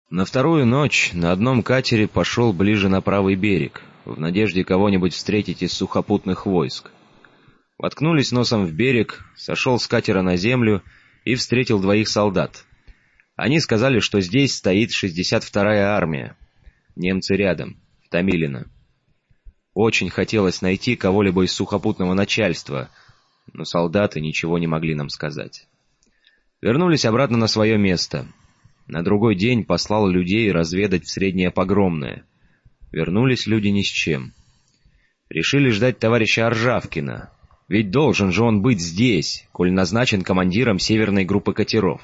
На вторую ночь на одном катере пошел ближе на правый берег, в надежде кого-нибудь встретить из сухопутных войск. Воткнулись носом в берег, сошел с катера на землю и встретил двоих солдат. Они сказали, что здесь стоит 62-я армия. Немцы рядом, в Томилино. Очень хотелось найти кого-либо из сухопутного начальства, но солдаты ничего не могли нам сказать. Вернулись обратно на свое место. На другой день послал людей разведать Среднее Погромное. Вернулись люди ни с чем. Решили ждать товарища Оржавкина, ведь должен же он быть здесь, коль назначен командиром северной группы катеров.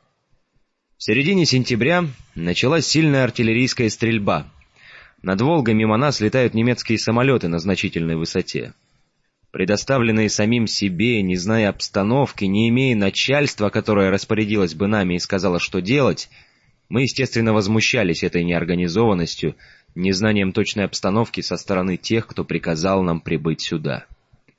В середине сентября началась сильная артиллерийская стрельба. Над Волгой мимо нас летают немецкие самолеты на значительной высоте. Предоставленные самим себе, не зная обстановки, не имея начальства, которое распорядилось бы нами и сказало, что делать, мы, естественно, возмущались этой неорганизованностью, незнанием точной обстановки со стороны тех, кто приказал нам прибыть сюда.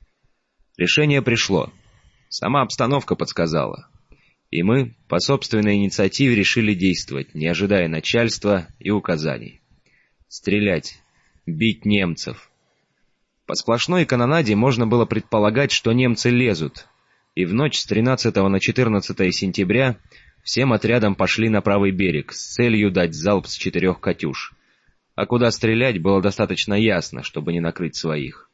Решение пришло. Сама обстановка подсказала. И мы, по собственной инициативе, решили действовать, не ожидая начальства и указаний. Стрелять, бить немцев. По сплошной канонаде можно было предполагать, что немцы лезут, и в ночь с 13 на 14 сентября всем отрядом пошли на правый берег с целью дать залп с 4 «Катюш». А куда стрелять, было достаточно ясно, чтобы не накрыть своих.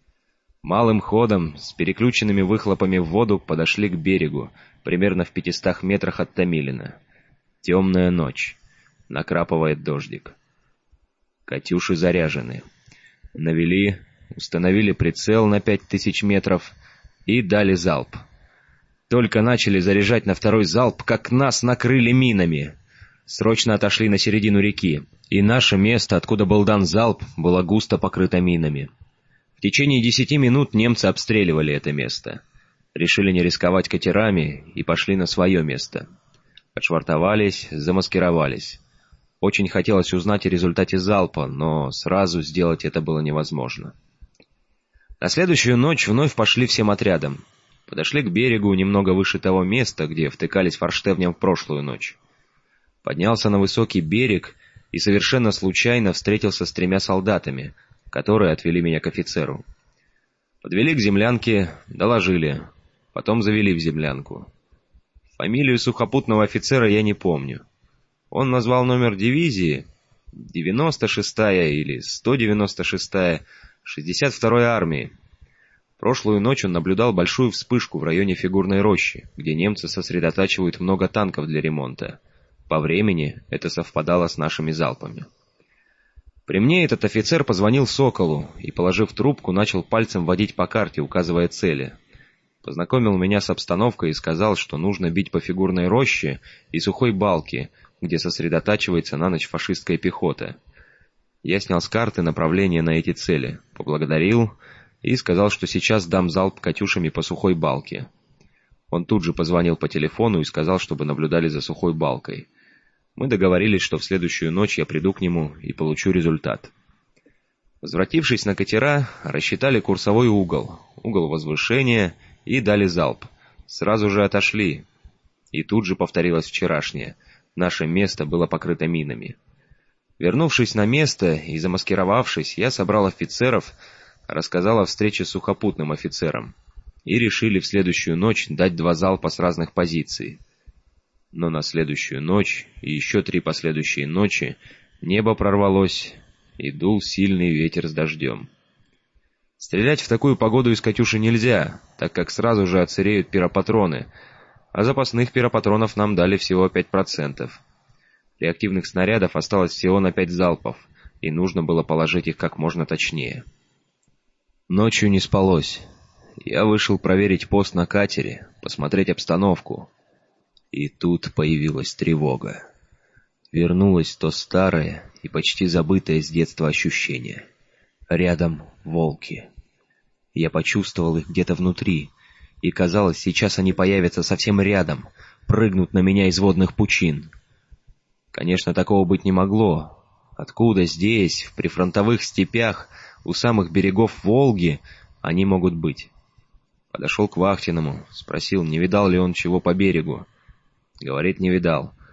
Малым ходом, с переключенными выхлопами в воду, подошли к берегу, примерно в 500 метрах от Томилина. Темная ночь. Накрапывает дождик. «Катюши» заряжены. Навели, установили прицел на 5000 метров и дали залп. Только начали заряжать на второй залп, как нас накрыли минами. Срочно отошли на середину реки, и наше место, откуда был дан залп, было густо покрыто минами. В течение 10 минут немцы обстреливали это место. Решили не рисковать катерами и пошли на свое место. Отшвартовались, замаскировались. Очень хотелось узнать о результате залпа, но сразу сделать это было невозможно. На следующую ночь вновь пошли всем отрядом. Подошли к берегу немного выше того места, где втыкались форштевнем в прошлую ночь. Поднялся на высокий берег и совершенно случайно встретился с 3 солдатами, которые отвели меня к офицеру. Подвели к землянке, доложили, потом завели в землянку. Фамилию сухопутного офицера я не помню. Он назвал номер дивизии, 96-я или 196-я, 62-й армии. Прошлую ночь он наблюдал большую вспышку в районе Фигурной рощи, где немцы сосредотачивают много танков для ремонта. По времени это совпадало с нашими залпами. При мне этот офицер позвонил Соколу и, положив трубку, начал пальцем водить по карте, указывая цели. Познакомил меня с обстановкой и сказал, что нужно бить по Фигурной роще и Сухой Балке, где сосредотачивается на ночь фашистская пехота. Я снял с карты направление на эти цели, поблагодарил и сказал, что сейчас дам залп «Катюшами» по Сухой Балке. Он тут же позвонил по телефону и сказал, чтобы наблюдали за Сухой Балкой. Мы договорились, что в следующую ночь я приду к нему и получу результат. Возвратившись на катера, рассчитали курсовой угол возвышения и дали залп. Сразу же отошли. И тут же повторилось вчерашнее. Наше место было покрыто минами. Вернувшись на место и замаскировавшись, я собрал офицеров, рассказал о встрече с сухопутным офицером. И решили в следующую ночь дать 2 залпа с разных позиций. Но на следующую ночь и еще 3 последующие ночи небо прорвалось, и дул сильный ветер с дождем. Стрелять в такую погоду из «Катюши» нельзя, так как сразу же отсыреют пиропатроны, а запасных пиропатронов нам дали всего 5%. Реактивных снарядов осталось всего на 5 залпов, и нужно было положить их как можно точнее. Ночью не спалось. Я вышел проверить пост на катере, посмотреть обстановку. И тут появилась тревога. Вернулось то старое и почти забытое с детства ощущение. Рядом волки. Я почувствовал их где-то внутри, и казалось, сейчас они появятся совсем рядом, прыгнут на меня из водных пучин. Конечно, такого быть не могло. Откуда здесь, в прифронтовых степях, у самых берегов Волги, они могут быть? Подошел к Вахтиному, спросил, не видал ли он чего по берегу. Говорит, не видал.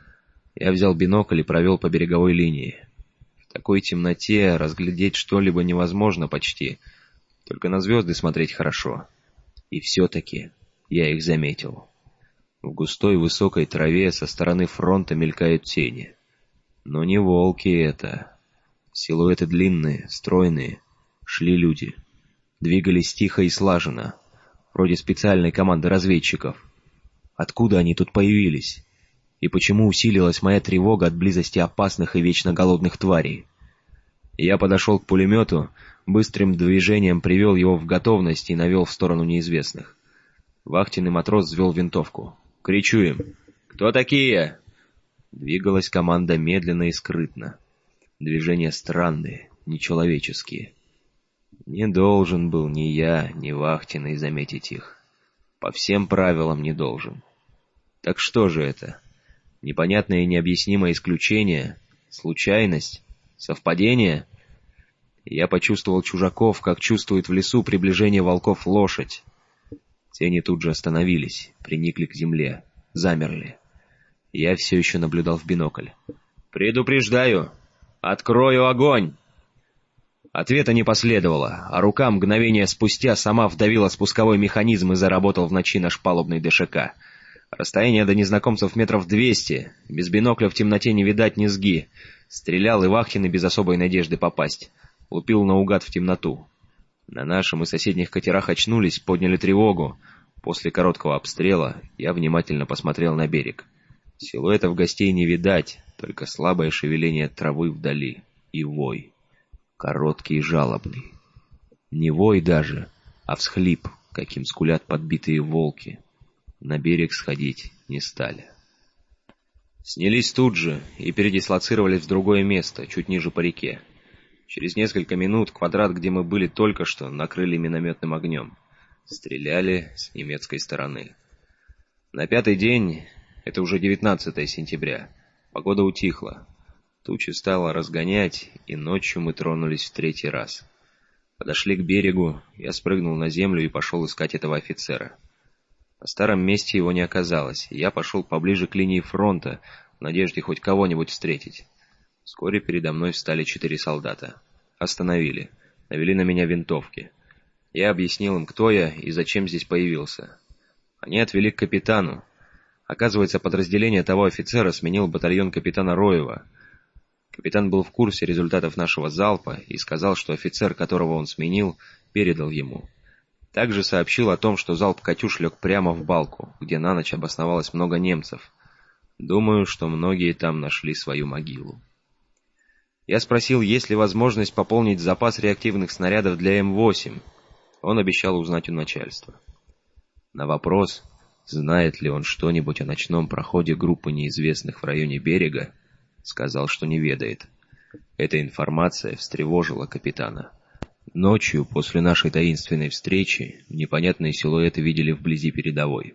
Я взял бинокль и провел по береговой линии. В такой темноте разглядеть что-либо невозможно почти, только на звезды смотреть хорошо. И все-таки я их заметил. В густой высокой траве со стороны фронта мелькают тени. Но не волки это. Силуэты длинные, стройные. Шли люди. Двигались тихо и слаженно, вроде специальной команды разведчиков. Откуда они тут появились? И почему усилилась моя тревога от близости опасных и вечно голодных тварей? Я подошел к пулемету, быстрым движением привел его в готовность и навел в сторону неизвестных. Вахтенный матрос взвел винтовку. Кричу им: «Кто такие?» Двигалась команда медленно и скрытно. Движения странные, нечеловеческие. Не должен был ни я, ни Вахтенный заметить их. По всем правилам не должен. Так что же это? Непонятное и необъяснимое исключение? Случайность? Совпадение? Я почувствовал чужаков, как чувствует в лесу приближение волков лошадь. Тени тут же остановились, приникли к земле, замерли. Я все еще наблюдал в бинокль. «Предупреждаю! Открою огонь!» Ответа не последовало, а рука мгновение спустя сама вдавила спусковой механизм и заработал в ночи наш палубный ДШК. Расстояние до незнакомцев метров 200, без бинокля в темноте не видать низги. Стрелял и Вахтенный без особой надежды попасть. Лупил наугад в темноту. На нашем и соседних катерах очнулись, подняли тревогу. После короткого обстрела я внимательно посмотрел на берег. Силуэтов гостей не видать, только слабое шевеление травы вдали и вой. Короткий и жалобный. Не вой даже, а всхлип, каким скулят подбитые волки. На берег сходить не стали. Снялись тут же и передислоцировались в другое место, чуть ниже по реке. Через несколько минут квадрат, где мы были только что, накрыли минометным огнем. Стреляли с немецкой стороны. На пятый день, это уже 19 сентября, погода утихла. Тучи стало разгонять, и ночью мы тронулись в третий раз. Подошли к берегу, я спрыгнул на землю и пошел искать этого офицера. На старом месте его не оказалось, и я пошел поближе к линии фронта, в надежде хоть кого-нибудь встретить. Вскоре передо мной встали 4 солдата. Остановили, навели на меня винтовки. Я объяснил им, кто я и зачем здесь появился. Они отвели к капитану. Оказывается, подразделение того офицера сменил батальон капитана Роева. Капитан был в курсе результатов нашего залпа и сказал, что офицер, которого он сменил, передал ему. Также сообщил о том, что залп «Катюш» лег прямо в балку, где на ночь обосновалось много немцев. Думаю, что многие там нашли свою могилу. Я спросил, есть ли возможность пополнить запас реактивных снарядов для М8. Он обещал узнать у начальства. На вопрос, знает ли он что-нибудь о ночном проходе группы неизвестных в районе берега, сказал, что не ведает. Эта информация встревожила капитана. Ночью, после нашей таинственной встречи, непонятные силуэты видели вблизи передовой.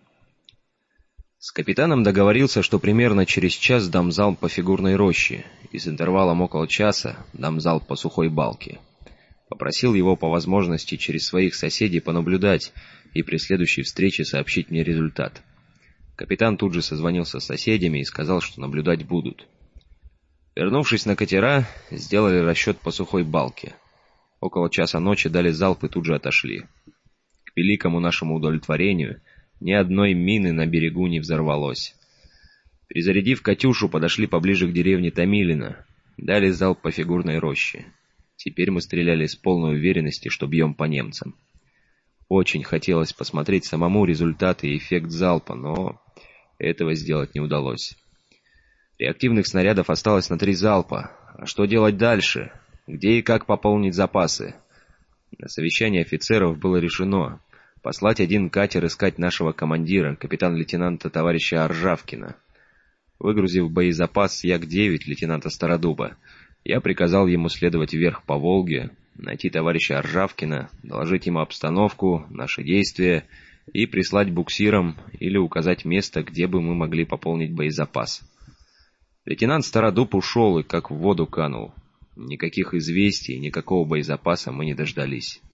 С капитаном договорился, что примерно через час дам залп по фигурной роще, и с интервалом около часа дам залп по сухой балке. Попросил его по возможности через своих соседей понаблюдать и при следующей встрече сообщить мне результат. Капитан тут же созвонился с соседями и сказал, что наблюдать будут. Вернувшись на катера, сделали расчет по сухой балке. Около часа ночи дали залп и тут же отошли. К великому нашему удовлетворению ни одной мины на берегу не взорвалось. Перезарядив «Катюшу», подошли поближе к деревне Томилино, дали залп по фигурной роще. Теперь мы стреляли с полной уверенностью, что бьем по немцам. Очень хотелось посмотреть самому результаты и эффект залпа, но этого сделать не удалось. Реактивных снарядов осталось на 3 залпа. А что делать дальше? Где и как пополнить запасы? На совещании офицеров было решено послать один катер искать нашего командира, капитан-лейтенанта товарища Аржавкина. Выгрузив боезапас Як-9 лейтенанта Стародуба, я приказал ему следовать вверх по Волге, найти товарища Аржавкина, доложить ему обстановку, наши действия и прислать буксиром или указать место, где бы мы могли пополнить боезапас. Лейтенант Стародуб ушел и как в воду канул. Никаких известий, никакого боезапаса мы не дождались.